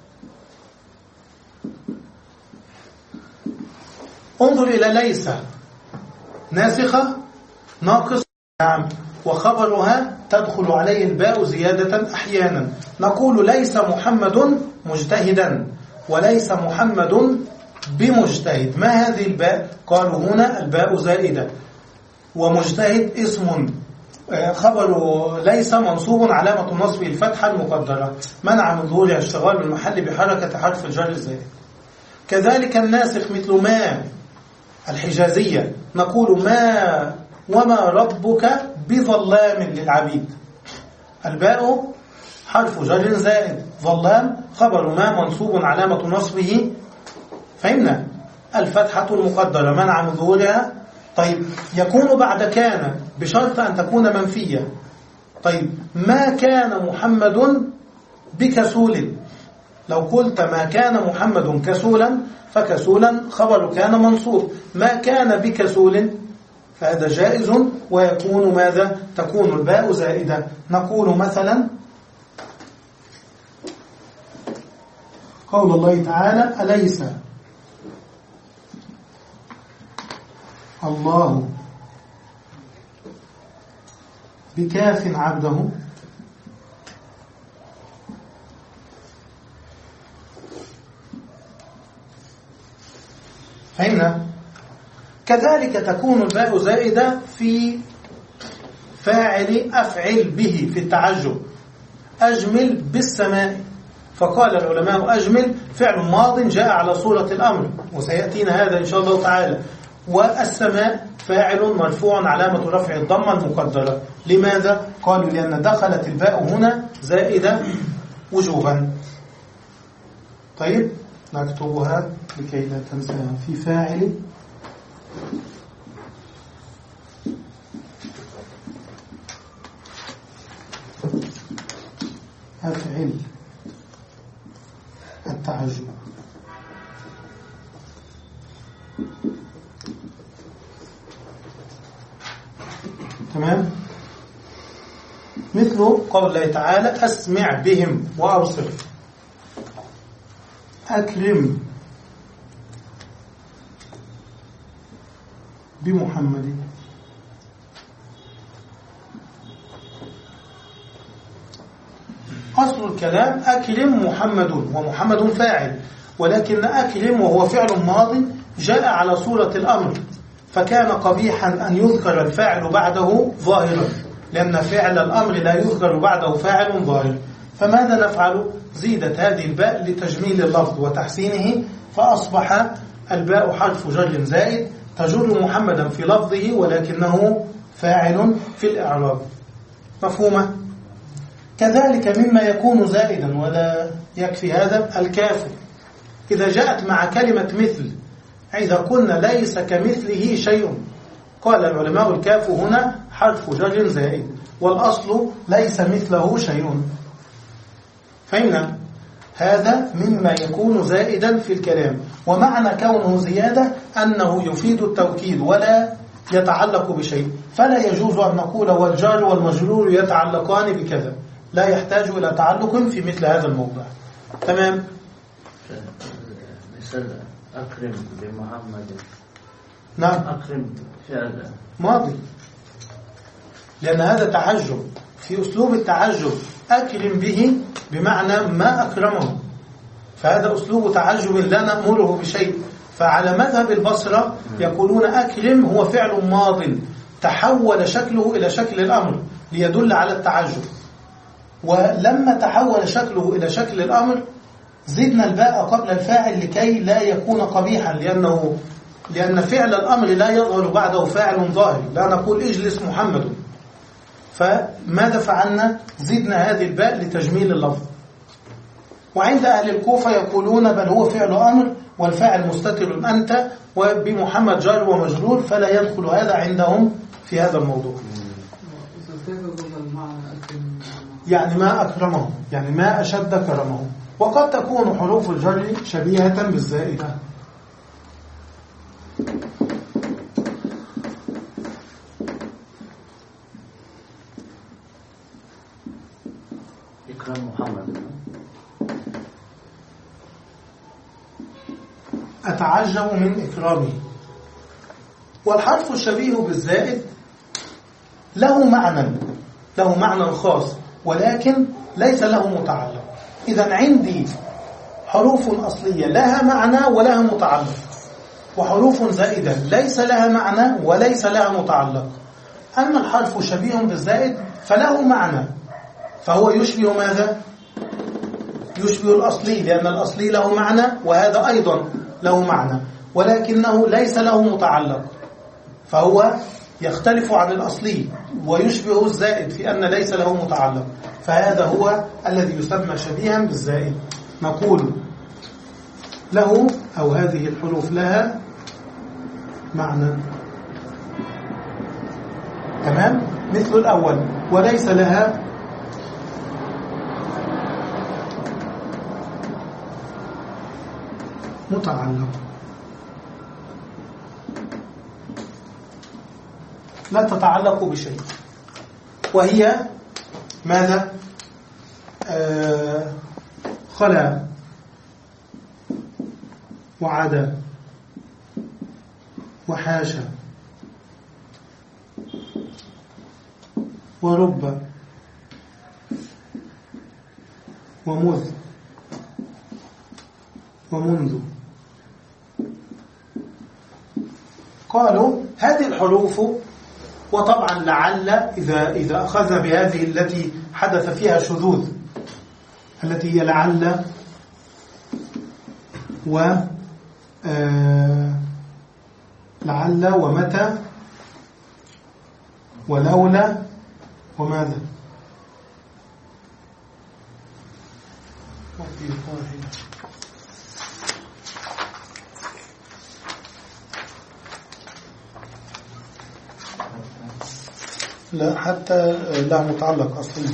Speaker 3: انظر إلى ليس ناسخة ناقص، نعم، وخبرها تدخل عليه الباء زيادة أحيانا. نقول ليس محمد مجتهدا، وليس محمد بمجتهد. ما هذه الباء؟ قالوا هنا الباء زائدة، ومجتهد اسم خبر ليس منصوب علامة نصبه الفتحة المقدرة منع من ظهور اشتغال المحل بحركة حرف الجر الزائد. كذلك الناسخ مثل ما الحجازية، نقول ما وما ربك بظلام للعبيد. الباء حرف جر زائد، ظلام خبر ما منصوب علامة نصبه، فهمنا، الفتحة المقدرة منع من ظهورها. طيب يكون بعد كان بشرط أن تكون منفية. طيب ما كان محمد بكسول، لو قلت ما كان محمد كسولا فكسولا خبر كان منصوب، ما كان بكسول فهذا جائز، ويكون ماذا؟ تكون الباء زائدة. نقول مثلا قول الله تعالى أليس الله بكاف عبده. فهمنا؟ كذلك تكون الباء زائدة في فاعل أفعل به في التعجب. أجمل بالسماء، فقال العلماء أجمل فعل ماض جاء على صورة الأمر، وسيأتينا هذا إن شاء الله تعالى. والسماء فاعل مرفوع علامة رفع الضمة المقدرة. لماذا؟ قالوا لأن دخلت الباء هنا زائدة وجوبا. طيب نكتبها لكي لا تنساها. في فاعل أفعل التعجب. تمام؟ مثل قول الله تعالى أسمع بهم وأبصر. أكرم بمحمد. أصل الكلام أكرم محمد، ومحمد فاعل، ولكن أكرم وهو فعل ماض جاء على صورة الأمر، فكان قبيحا أن يذكر الفاعل بعده ظاهرا، لأن فعل الأمر لا يذكر بعده فاعل ظاهر. فماذا نفعل؟ زيدت هذه الباء لتجميل اللفظ وتحسينه، فأصبح الباء حرف جر زائد تجر محمدا في لفظه، ولكنه فاعل في الإعراب. مفهومة؟ كذلك مما يكون زائدا ولا يكفي هذا الكاف إذا جاءت مع كلمة مثل. إذا قلنا ليس كمثله شيء، قال العلماء الكاف هنا حرف جر زائد، والأصل ليس مثله شيء. فهمنا؟ هذا مما يكون زائدا في الكلام، ومعنى كونه زيادة أنه يفيد التوكيد ولا يتعلق بشيء، فلا يجوز أن نقول والجار والمجرور يتعلقان بكذا، لا يحتاج إلى تعلق في مثل هذا الموضع. تمام؟
Speaker 5: مثل أكرم بمحمد.
Speaker 3: نعم،
Speaker 5: أكرم فعل
Speaker 3: ماضي، لأن هذا تعجب، في أسلوب التعجب أكرم به بمعنى ما أكرمه، فهذا أسلوب تعجب لا نأمره بشيء. فعلى مذهب البصرة يقولون أكرم هو فعل ماض تحول شكله إلى شكل الأمر ليدل على التعجب، ولما تحول شكله إلى شكل الأمر زدنا الباء قبل الفاعل لكي لا يكون قبيحا، لأنه لأن فعل الأمر لا يظهر بعده فاعل ظاهر، لا نقول اجلس محمد. فماذا فعلنا؟ زدنا هذه الباء لتجميل اللفظ. وعند أهل الكوفة يقولون بل هو فعل أمر والفاعل مستتر أنت، وبمحمد جار ومجرور، فلا يدخل هذا عندهم في هذا الموضوع. يعني ما أكرمه، يعني ما أشد كرمه. وقد تكون حروف الجر شبيهة بالزائدة.
Speaker 5: إكرام محمد.
Speaker 3: أتعجب من إكرامه. والحرف الشبيه بالزائد له معنى له معنى خاص، ولكن ليس له متعلق. إذا عندي حروف أصلية لها معنى ولها متعلق، وحروف زائدة ليس لها معنى وليس لها متعلق. أما الحرف شبيه بالزائد فله معنى، فهو يشبه ماذا؟ يشبه الأصلي، لأن الأصلي له معنى وهذا أيضا له معنى، ولكنه ليس له متعلق، فهو يختلف عن الأصلي ويشبه الزائد في أن ليس له متعلق، فهذا هو الذي يسمى شبيها بالزائد. نقول له أو هذه الحروف لها معنى. تمام؟ مثل الأول وليس لها متعلق، لا تتعلق بشيء، وهي ماذا؟ آه خلا وعدا وحاشا ورب ومذ ومنذ. قالوا هذه الحروف، وطبعا لعل إذا إذا أخذ بهذه التي حدث فيها شذوذ، التي هي لعل و آه لعل ومتى ولولا وماذا؟ لا، حتى لا متعلق أصلي.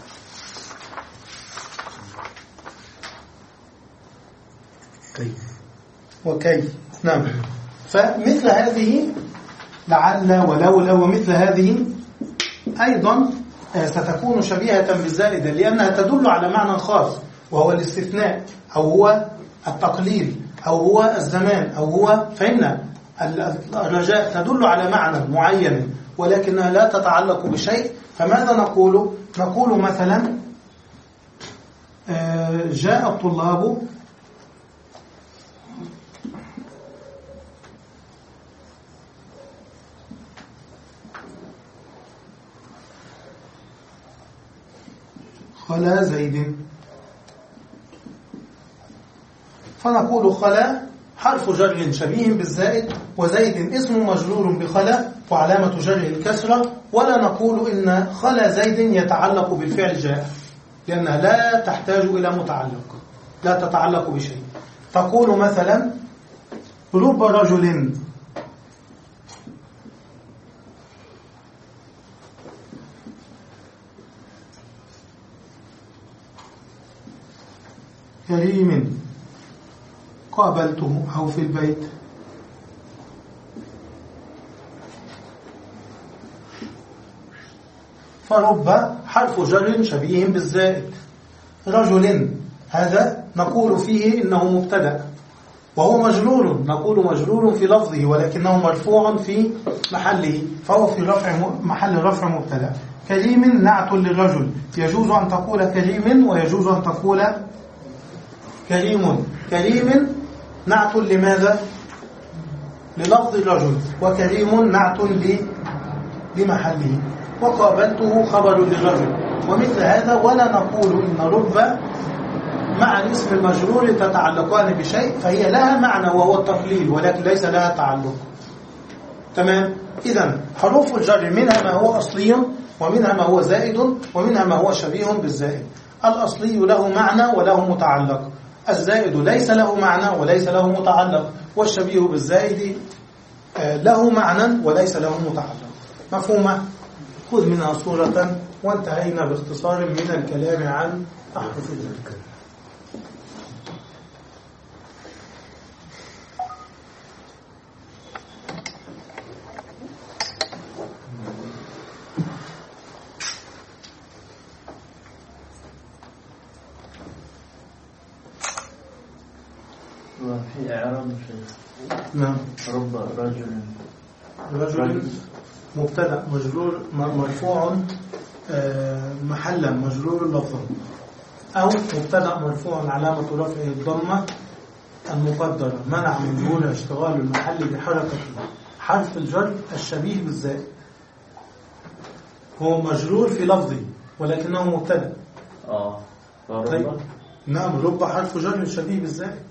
Speaker 3: كيف وكيف. نعم. فمثل هذه لعل ولولا ومثل هذه أيضا ستكون شبيهة بالزائدة، لأنها تدل على معنى خاص، وهو الاستثناء أو هو التقليل أو هو الزمان أو هو، فإن الرجاء تدل على معنى معين ولكنها لا تتعلق بشيء. فماذا نقول؟ نقول مثلا جاء الطلاب خلا زيد، فنقول خلا حرف جر شبيه بالزائد، وزيد اسم مجرور بخلا وعلامة جره الكسرة، ولا نقول إن خلا زيد يتعلق بالفعل جاء، لأنها لا تحتاج إلى متعلق، لا تتعلق بشيء. تقول مثلا رب رجل كريم قابلته أو في البيت. فرب حرف جر شبيه بالزائد. رجل هذا نقول فيه إنه مبتدأ وهو مجرور، نقول مجرور في لفظه ولكنه مرفوع في محله، فهو في رفع محل رفع مبتدأ. كريم نعت للرجل، يجوز أن تقول كريم ويجوز أن تقول كريم. كريم نعت لماذا؟ للفظ الرجل، وكريم نعت لمحله. وقابلته خبر للرجل. ومثل هذا ولا نقول إن رب مع الاسم المجرور تتعلقان بشيء فهي لها معنى وهو التقليل ولكن ليس لها تعلق. تمام؟ إذن حروف الجر منها ما هو أصلي ومنها ما هو زائد ومنها ما هو شبيه بالزائد. الأصلي له معنى وله متعلق، الزائد ليس له معنى وليس له متعلق، والشبيه بالزائد له معنى وليس له متعلق. مفهومة؟ خذ منها صورة. وانتهينا باختصار من الكلام عن أحرف الجر.
Speaker 5: وفي إعراب شيخ.
Speaker 3: نعم.
Speaker 5: رب رجل.
Speaker 3: رجل مبتدأ مجرور مرفوع محلا مجرور لفظا، أو مبتدأ مرفوع علامة رفعه الضمة المقدرة منع من ظهور اشتغال المحل بحركة حرف الجر الشبيه بالزائد. هو مجرور في لفظه ولكنه مبتدأ.
Speaker 5: اه
Speaker 3: طيب. نعم رب حرف جر شبيه بالزائد.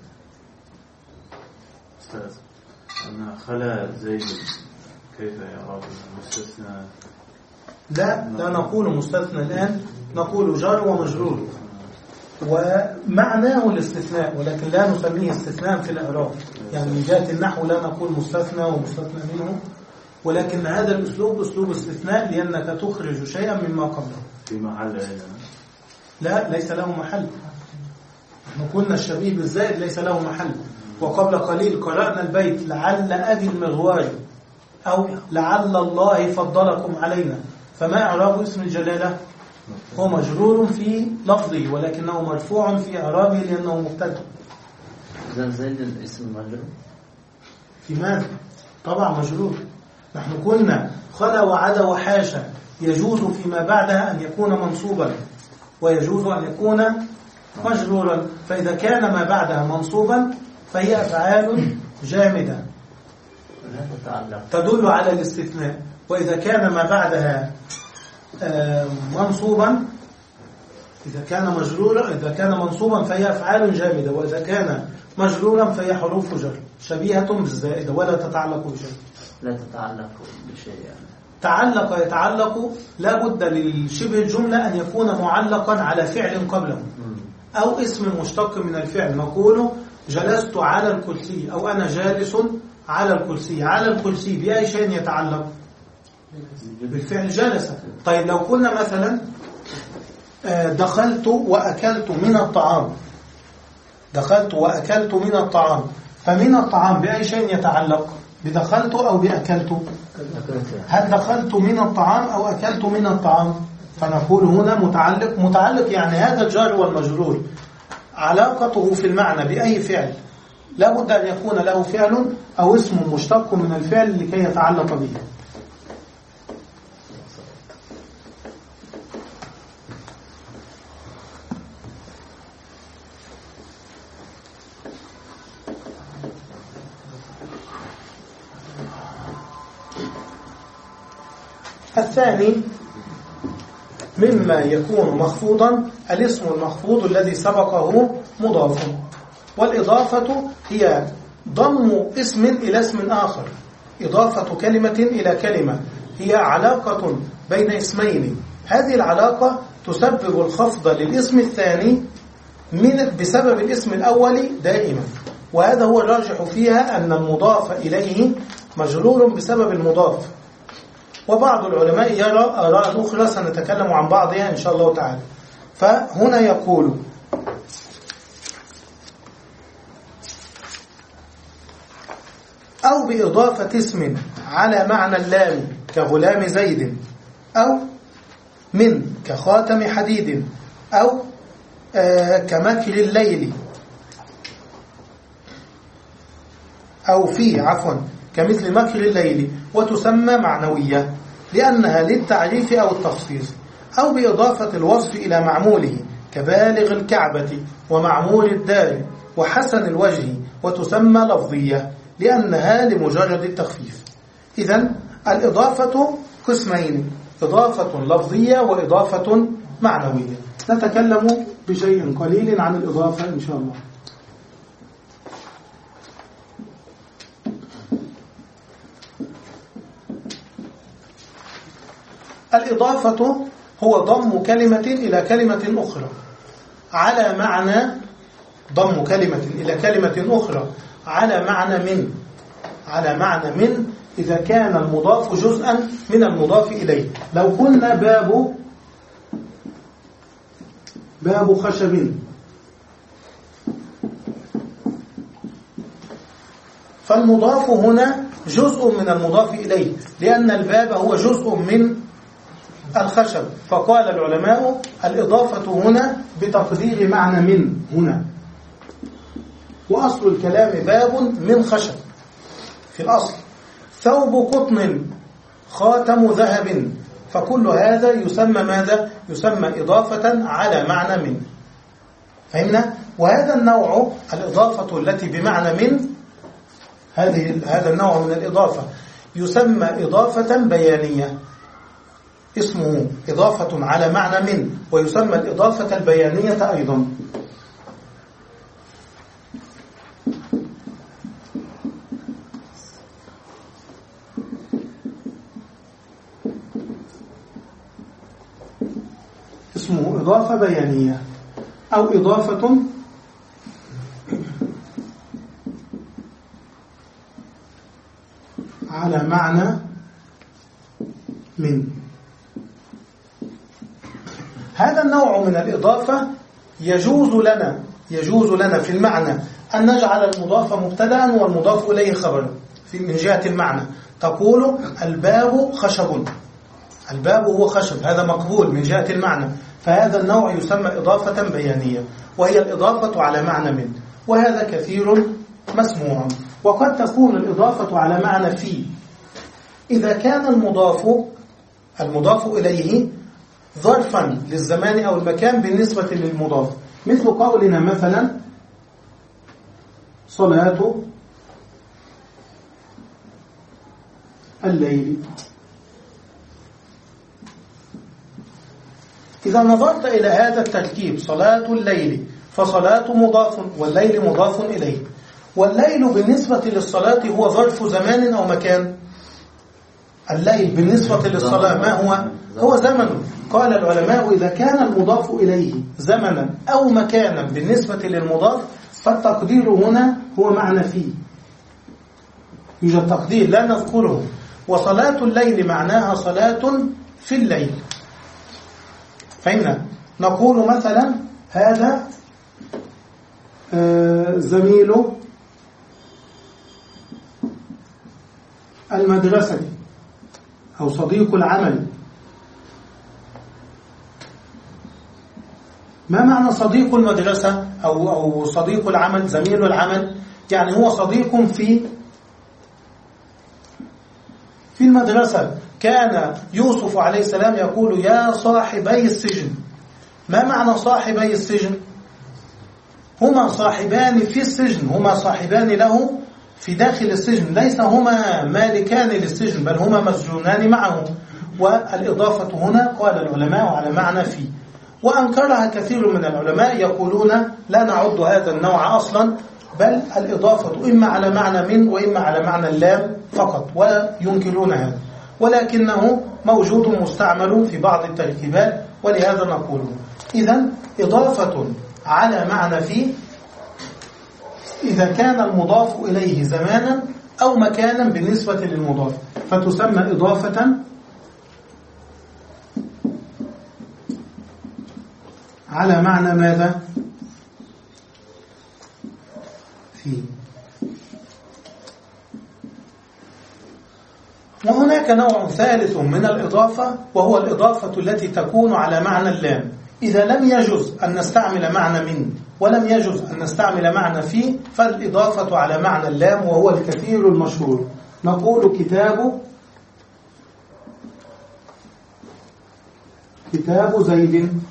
Speaker 5: أستاذ أنا خلا زيد كيف يعرف مستثنى؟
Speaker 3: لا لا نقول مستثنى الآن، نقول جار ومجرور ومعناه الاستثناء ولكن لا نسميه استثناء في الإعراب. يعني من جهة النحو لا نقول مستثنى ومستثنى منه، ولكن هذا الأسلوب أسلوب استثناء لأنك تخرج شيئا مما قبله.
Speaker 5: في محل هنا؟
Speaker 3: لا ليس له محل. نحن قلنا الشبيه بالزائد ليس له محل. وقبل قليل قرأنا البيت لعل أبي المغوار أو لعل الله فضلكم علينا. فما إعراب اسم الجلالة؟ هو مجرور في لفظه ولكنه مرفوع في إعرابه لأنه مبتدأ.
Speaker 5: إذا زيد الاسم مجرور
Speaker 3: في ماذا؟ طبعا مجرور. نحن قلنا خلا وعدا وحاشا يجوز فيما بعدها أن يكون منصوبا ويجوز أن يكون مجرورا، فإذا كان ما بعدها منصوبا فهي أفعال جامدة تدل على الاستثناء، وإذا كان ما بعدها منصوبا إذا كان مجرورا إذا كان منصوبا فهي أفعال جامدة، وإذا كان مجرورا فهي حروف جر شبيهة بالزائدة ولا تتعلق بشيء.
Speaker 5: لا تتعلق بشيء يعني.
Speaker 3: تعلق يتعلق لا بد للشبه الجملة أن يكون معلقا على فعل قبله أو اسم مشتق من الفعل. نقول جلست على الكرسي أو أنا جالس على الكرسي. على الكرسي بأي شيء يتعلق؟ بالفعل جلس. طيب لو قلنا مثلا دخلت وأكلت من الطعام، دخلت وأكلت من الطعام، فمن الطعام بأي شيء يتعلق؟ بدخلت أو بأكلت؟ هل دخلت من الطعام أو أكلت من الطعام؟ فنقول هنا متعلق. متعلق يعني هذا الجار والمجرور علاقته في المعنى بأي فعل لا بد أن يكون له فعل أو اسم مشتق من الفعل لكي يتعلق به. الثاني مما يكون مخفوضا الاسم المخفوض الذي سبقه مضاف، والإضافة هي ضم اسم إلى اسم آخر. إضافة كلمة إلى كلمة هي علاقة بين اسمين، هذه العلاقة تسبب الخفض للاسم الثاني من بسبب الاسم الأول دائما، وهذا هو الراجح فيها أن المضاف إليه مجرور بسبب المضاف. وبعض العلماء يرى آراء أخرى سنتكلم عن بعضها إن شاء الله تعالى. فهنا يقول أو بإضافة اسم على معنى اللام كغلام زيد، أو من كخاتم حديد، أو آه كمكر الليل، أو في عفوا كمثل مكر الليل، وتسمى معنوية لأنها للتعريف أو التخصيص، أو بإضافة الوصف إلى معموله كبالغ الكعبة ومعمول الدار وحسن الوجه، وتسمى لفظية لأنها لمجرد التخفيف. إذن الإضافة قسمين، إضافة لفظية وإضافة معنوية. نتكلم بشيء قليل عن الإضافة إن شاء الله. الإضافة هو ضم كلمة إلى كلمة أخرى على معنى ضم كلمة إلى كلمة أخرى على معنى من على معنى من إذا كان المضاف جزءا من المضاف إليه. لو قلنا باب باب خشب، فالمضاف هنا جزء من المضاف إليه، لأن الباب هو جزء من الخشب، فقال العلماء الإضافة هنا بتقدير معنى من هنا. وأصل الكلام باب من خشب في الأصل. ثوب قطن، خاتم ذهب، فكل هذا يسمى ماذا؟ يسمى إضافة على معنى من. فهمنا؟ وهذا النوع الإضافة التي بمعنى من، هذه هذا النوع من الإضافة يسمى إضافة بيانية، اسمه إضافة على معنى من، ويسمى الإضافة البيانية أيضا. اسمه إضافة بيانية أو إضافة على معنى من. هذا النوع من الإضافة يجوز لنا يجوز لنا في المعنى أن نجعل المضاف مبتدأ والمضاف إليه خبرا من جهة المعنى. تقول الباب خشب، الباب هو خشب، هذا مقبول من جهة المعنى، فهذا النوع يسمى إضافة بيانية، وهي الإضافة على معنى من، وهذا كثير مسموع. وقد تكون الإضافة على معنى في إذا كان المضاف المضاف إليه ظرفا للزمان أو المكان بالنسبة للمضاف، مثل قولنا مثلا صلاة الليل. إذا نظرت إلى هذا التركيب صلاة الليل، فصلاة مضاف والليل مضاف إليه، والليل بالنسبة للصلاة هو ظرف زمان أو مكان. الليل بالنسبة للصلاة ما هو؟ هو زمن. قال العلماء إذا كان المضاف إليه زمنا أو مكانا بالنسبة للمضاف، فالتقدير هنا هو معنى فيه، يوجد تقدير لا نذكره. وصلاة الليل معناها صلاة في الليل. فهمنا؟ نقول مثلا هذا زميل المدرسة أو صديق العمل. ما معنى صديق المدرسة أو أو صديق العمل؟ زميل العمل يعني هو صديق في في المدرسة. كان يوسف عليه السلام يقول يا صاحبي السجن. ما معنى صاحبي السجن؟ هما صاحبان في السجن، هما صاحبان له في داخل السجن، ليس هما مالكان للسجن، بل هما مسجونان معه. والإضافة هنا قال العلماء على معنى في، وأنكرها كثير من العلماء يقولون لا نعد هذا النوع أصلا، بل الإضافة إما على معنى من وإما على معنى اللام فقط، وينكرون هذا، ولكنه موجود مستعمل في بعض التركيبات، ولهذا نقوله. إذن إضافة على معنى في إذا كان المضاف إليه زمانا أو مكانا بالنسبة للمضاف، فتسمى إضافة على معنى ماذا؟ في. هناك نوع ثالث من الإضافة، وهو الإضافة التي تكون على معنى اللام. إذا لم يجوز أن نستعمل معنى من ولم يجوز أن نستعمل معنى في، فالإضافة على معنى اللام، وهو الكثير المشهور. نقول كتاب كتاب زيد.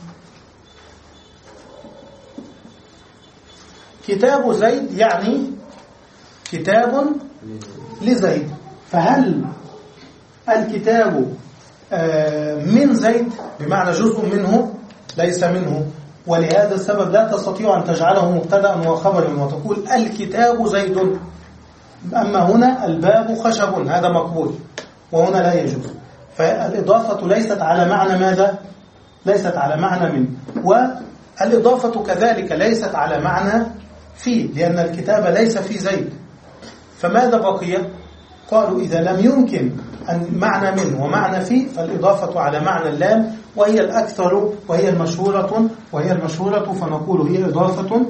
Speaker 3: كتاب زيد يعني كتاب لزيد. فهل الكتاب من زيد بمعنى جزء منه؟ ليس منه، ولهذا السبب لا تستطيع أن تجعله مبتدأ وخبرا وتقول الكتاب زيد. أما هنا الباب خشب، هذا مقبول، وهنا لا يجوز. فالإضافة ليست على معنى ماذا؟ ليست على معنى من. والإضافة كذلك ليست على معنى في، لأن الكتاب ليس في زيد. فماذا بقي؟ قالوا إذا لم يمكن أن معنى من ومعنى في، فالإضافة على معنى اللام، وهي الأكثر وهي المشهورة وهي المشهورة فنقول هي إضافة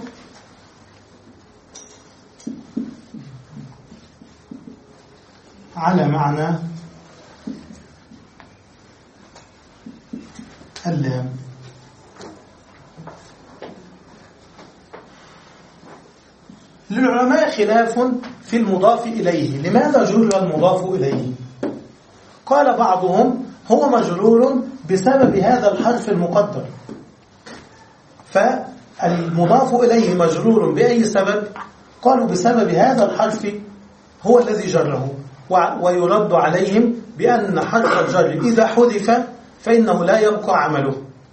Speaker 3: على معنى اللام. للعلماء خلاف في المضاف إليه. لماذا جر المضاف إليه؟ قال بعضهم هو مجرور بسبب هذا الحرف المقدر. فالمضاف إليه مجرور بأي سبب؟ قالوا بسبب هذا الحرف هو الذي جره. ويرد عليهم بأن حرف الجر إذا حذف فإنه لا يبقى عمله.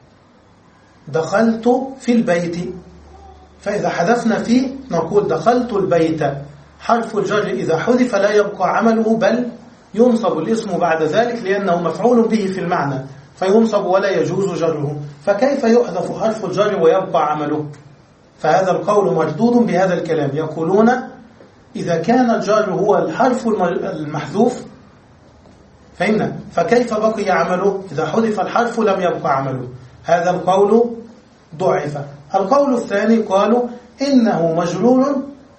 Speaker 3: دخلت في البيت، فإذا حذفنا فيه نقول دخلت البيت. حرف الجر إذا حذف لا يبقى عمله، بل ينصب الاسم بعد ذلك لأنه مفعول به في المعنى، فينصب ولا يجوز جره. فكيف يحذف حرف الجر ويبقى عمله؟ فهذا القول مردود بهذا الكلام. يقولون إذا كان الجر هو الحرف المحذوف فهمنا، فكيف بقي عمله؟ إذا حذف الحرف لم يبقى عمله. هذا القول ضعف. القول الثاني قالوا إنه مجرور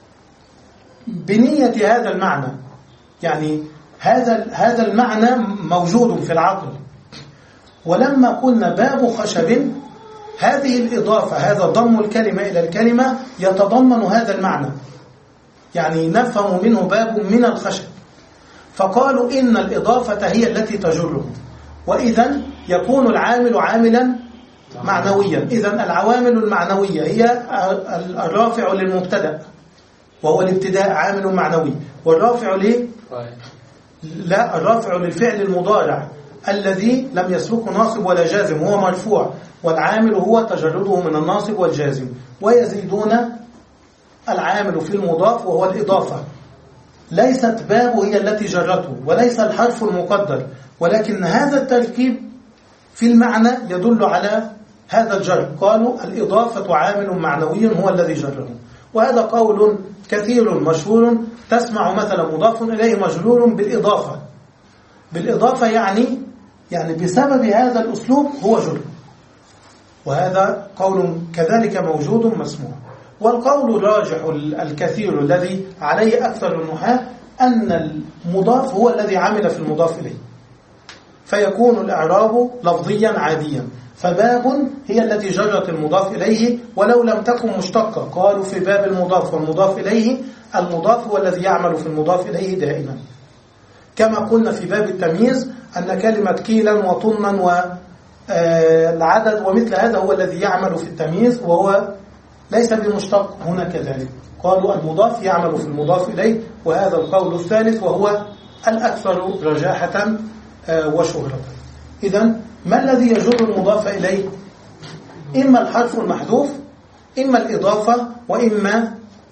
Speaker 3: بنية هذا المعنى، يعني هذا هذا المعنى موجود في العقل. ولما قلنا باب خشب، هذه الإضافة، هذا ضم الكلمة إلى الكلمة يتضمن هذا المعنى، يعني نفهم منه باب من الخشب. فقالوا إن الإضافة هي التي تجره، وإذن يكون العامل عاملا معنويا. إذن العوامل المعنوية هي الرافع للمبتدأ وهو الابتداء عامل معنوي، والرافع ليه؟ لا، الرافع للفعل المضارع الذي لم يسبقه ناصب ولا جازم هو مرفوع، والعامل هو تجرده من الناصب والجازم. ويزيدون العامل في المضاف وهو الإضافة. ليست باب هي التي جرته، وليس الحرف المقدر، ولكن هذا التركيب في المعنى يدل على هذا الجر. قالوا الإضافة عامل معنوي هو الذي جره. وهذا قول كثير مشهور. تسمع مثلا مضاف إليه مجرور بالإضافة. بالإضافة يعني يعني بسبب هذا الأسلوب هو جر. وهذا قول كذلك موجود مسموع. والقول الراجح الكثير الذي عليه أكثر النحاة أن المضاف هو الذي عمل في المضاف إليه، فيكون الإعراب لفظيا عاديا. فباب هي التي جرت المضاف إليه ولو لم تكن مشتقة. قالوا في باب المضاف والمضاف إليه، المضاف هو الذي يعمل في المضاف إليه دائما. كما قلنا في باب التمييز أن كلمة كيلا وطنا والعدد ومثل هذا هو الذي يعمل في التمييز، وهو ليس بمشتق. هنا كذلك قالوا المضاف يعمل في المضاف إليه، وهذا القول الثالث وهو الأكثر رجاحة وشهرة. إذن ما الذي يجر المضاف إليه؟ إما الحرف المحذوف، إما الإضافة، وإما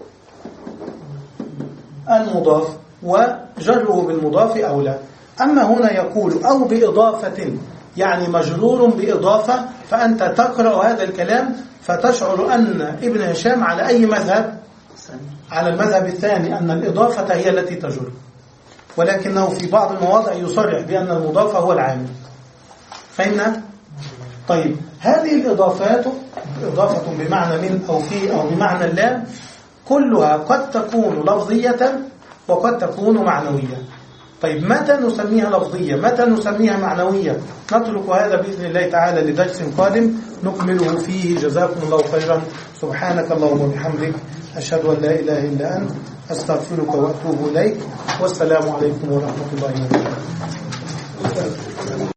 Speaker 3: المضاف، وجره بالمضاف أولى. أما هنا يقول أو بإضافة، يعني مجرور بإضافة، فأنت تقرأ هذا الكلام فتشعر أن ابن هشام على أي مذهب؟ على المذهب الثاني، أن الإضافة هي التي تجر، ولكنه في بعض المواضع يصرح بأن المضاف هو العامل. فهمنا؟ طيب، هذه الإضافات إضافة بمعنى من أو في أو بمعنى اللام كلها قد تكون لفظية وقد تكون معنوية. طيب متى نسميها لفظية؟ متى نسميها معنوية؟ نترك هذا بإذن الله تعالى لدرس قادم نكمله فيه. جزاكم الله خيرا. سبحانك اللهم وبحمدك أشهد أن لا إله إلا أنت أستغفرك وأتوب إليك. والسلام عليكم ورحمة الله وبركاته.